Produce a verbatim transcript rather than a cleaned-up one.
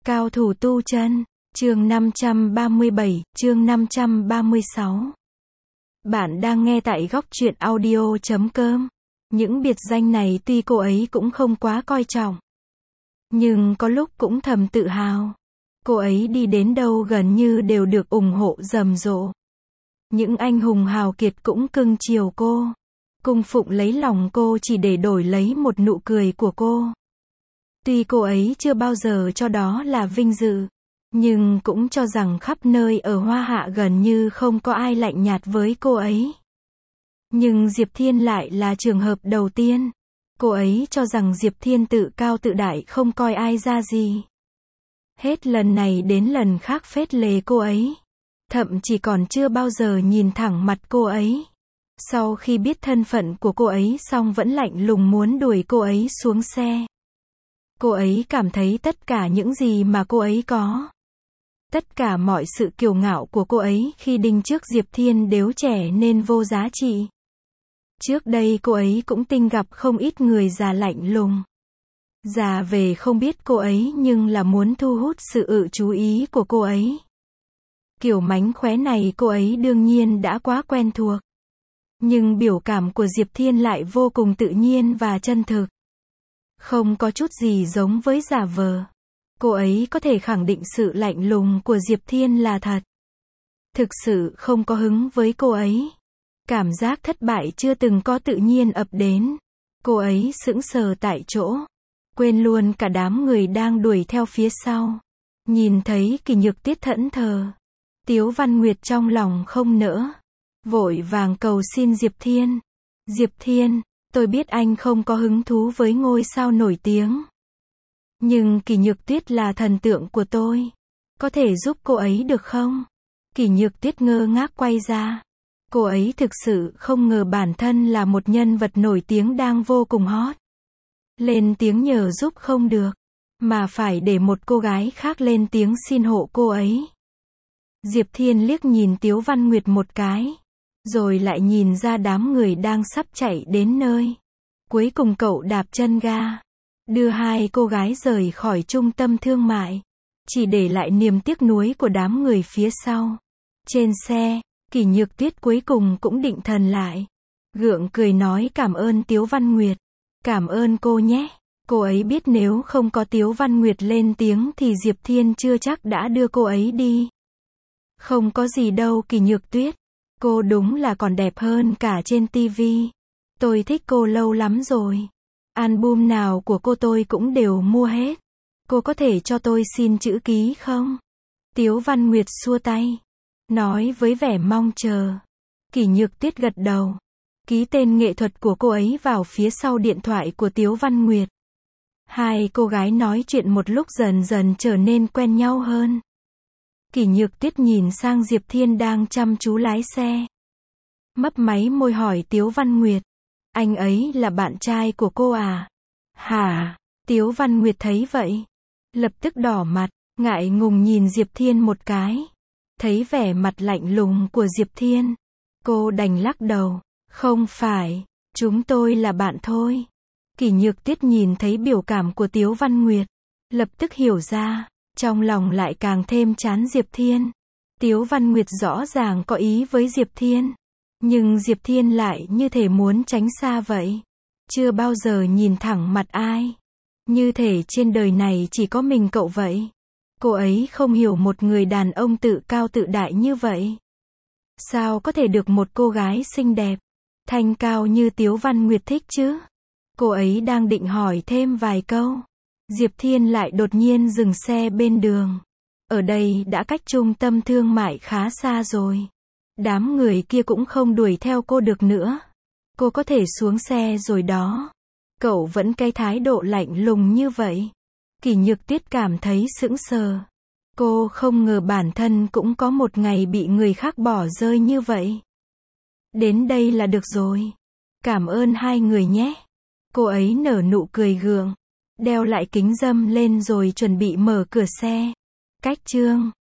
Cao thủ tu chân, chương năm trăm ba mươi bảy, chương năm trăm ba mươi sáu. Bạn đang nghe tại góc truyện audio chấm com. Những biệt danh này tuy cô ấy cũng không quá coi trọng, nhưng có lúc cũng thầm tự hào. Cô ấy đi đến đâu gần như đều được ủng hộ rầm rộ. Những anh hùng hào kiệt cũng cưng chiều cô, cung phụng lấy lòng cô chỉ để đổi lấy một nụ cười của cô. Tuy cô ấy chưa bao giờ cho đó là vinh dự, nhưng cũng cho rằng khắp nơi ở Hoa Hạ gần như không có ai lạnh nhạt với cô ấy. Nhưng Diệp Thiên lại là trường hợp đầu tiên. Cô ấy cho rằng Diệp Thiên tự cao tự đại không coi ai ra gì. Hết lần này đến lần khác phết lề cô ấy. Thậm chí còn chưa bao giờ nhìn thẳng mặt cô ấy. Sau khi biết thân phận của cô ấy xong vẫn lạnh lùng muốn đuổi cô ấy xuống xe. Cô ấy cảm thấy tất cả những gì mà cô ấy có, tất cả mọi sự kiêu ngạo của cô ấy khi đinh trước Diệp Thiên đều trẻ nên vô giá trị. Trước đây cô ấy cũng tinh gặp không ít người già lạnh lùng. Già về không biết cô ấy nhưng là muốn thu hút sự ự chú ý của cô ấy. Kiểu mánh khóe này cô ấy đương nhiên đã quá quen thuộc. Nhưng biểu cảm của Diệp Thiên lại vô cùng tự nhiên và chân thực. Không có chút gì giống với giả vờ. Cô ấy có thể khẳng định sự lạnh lùng của Diệp Thiên là thật. Thực sự không có hứng với cô ấy. Cảm giác thất bại chưa từng có tự nhiên ập đến. Cô ấy sững sờ tại chỗ. Quên luôn cả đám người đang đuổi theo phía sau. Nhìn thấy Kỳ Nhược Tuyết thẫn thờ. Tiếu Văn Nguyệt trong lòng không nỡ. Vội vàng cầu xin Diệp Thiên. Diệp Thiên, tôi biết anh không có hứng thú với ngôi sao nổi tiếng. Nhưng Kỳ Nhược Tuyết là thần tượng của tôi. Có thể giúp cô ấy được không? Kỳ Nhược Tuyết ngơ ngác quay ra. Cô ấy thực sự không ngờ bản thân là một nhân vật nổi tiếng đang vô cùng hot. Lên tiếng nhờ giúp không được, mà phải để một cô gái khác lên tiếng xin hộ cô ấy. Diệp Thiên liếc nhìn Tiếu Văn Nguyệt một cái, rồi lại nhìn ra đám người đang sắp chạy đến nơi. Cuối cùng cậu đạp chân ga, đưa hai cô gái rời khỏi trung tâm thương mại, chỉ để lại niềm tiếc nuối của đám người phía sau. Trên xe, Kỳ Nhược Tuyết cuối cùng cũng định thần lại. Gượng cười nói cảm ơn Tiếu Văn Nguyệt. Cảm ơn cô nhé. Cô ấy biết nếu không có Tiếu Văn Nguyệt lên tiếng thì Diệp Thiên chưa chắc đã đưa cô ấy đi. Không có gì đâu Kỳ Nhược Tuyết. Cô đúng là còn đẹp hơn cả trên tivi. Tôi thích cô lâu lắm rồi. Album nào của cô tôi cũng đều mua hết. Cô có thể cho tôi xin chữ ký không? Tiếu Văn Nguyệt xua tay, nói với vẻ mong chờ. Kỳ Nhược Tuyết gật đầu, ký tên nghệ thuật của cô ấy vào phía sau điện thoại của Tiếu Văn Nguyệt. Hai cô gái nói chuyện một lúc dần dần trở nên quen nhau hơn. Kỳ Nhược Tuyết nhìn sang Diệp Thiên đang chăm chú lái xe. Mấp máy môi hỏi Tiếu Văn Nguyệt. Anh ấy là bạn trai của cô à? Hả? Tiếu Văn Nguyệt thấy vậy, lập tức đỏ mặt, ngại ngùng nhìn Diệp Thiên một cái. Thấy vẻ mặt lạnh lùng của Diệp Thiên, cô đành lắc đầu. Không phải, chúng tôi là bạn thôi. Kỳ Nhược Tuyết nhìn thấy biểu cảm của Tiếu Văn Nguyệt, lập tức hiểu ra, trong lòng lại càng thêm chán Diệp Thiên. Tiếu Văn Nguyệt rõ ràng có ý với Diệp Thiên, nhưng Diệp Thiên lại như thể muốn tránh xa vậy. Chưa bao giờ nhìn thẳng mặt ai. Như thể trên đời này chỉ có mình cậu vậy. Cô ấy không hiểu một người đàn ông tự cao tự đại như vậy. Sao có thể được một cô gái xinh đẹp, thanh cao như Tiếu Văn Nguyệt thích chứ? Cô ấy đang định hỏi thêm vài câu. Diệp Thiên lại đột nhiên dừng xe bên đường. Ở đây đã cách trung tâm thương mại khá xa rồi. Đám người kia cũng không đuổi theo cô được nữa. Cô có thể xuống xe rồi đó. Cậu vẫn cái thái độ lạnh lùng như vậy. Kỳ Nhược Tuyết cảm thấy sững sờ. Cô không ngờ bản thân cũng có một ngày bị người khác bỏ rơi như vậy. Đến đây là được rồi. Cảm ơn hai người nhé. Cô ấy nở nụ cười gượng, đeo lại kính râm lên rồi chuẩn bị mở cửa xe. Cách chương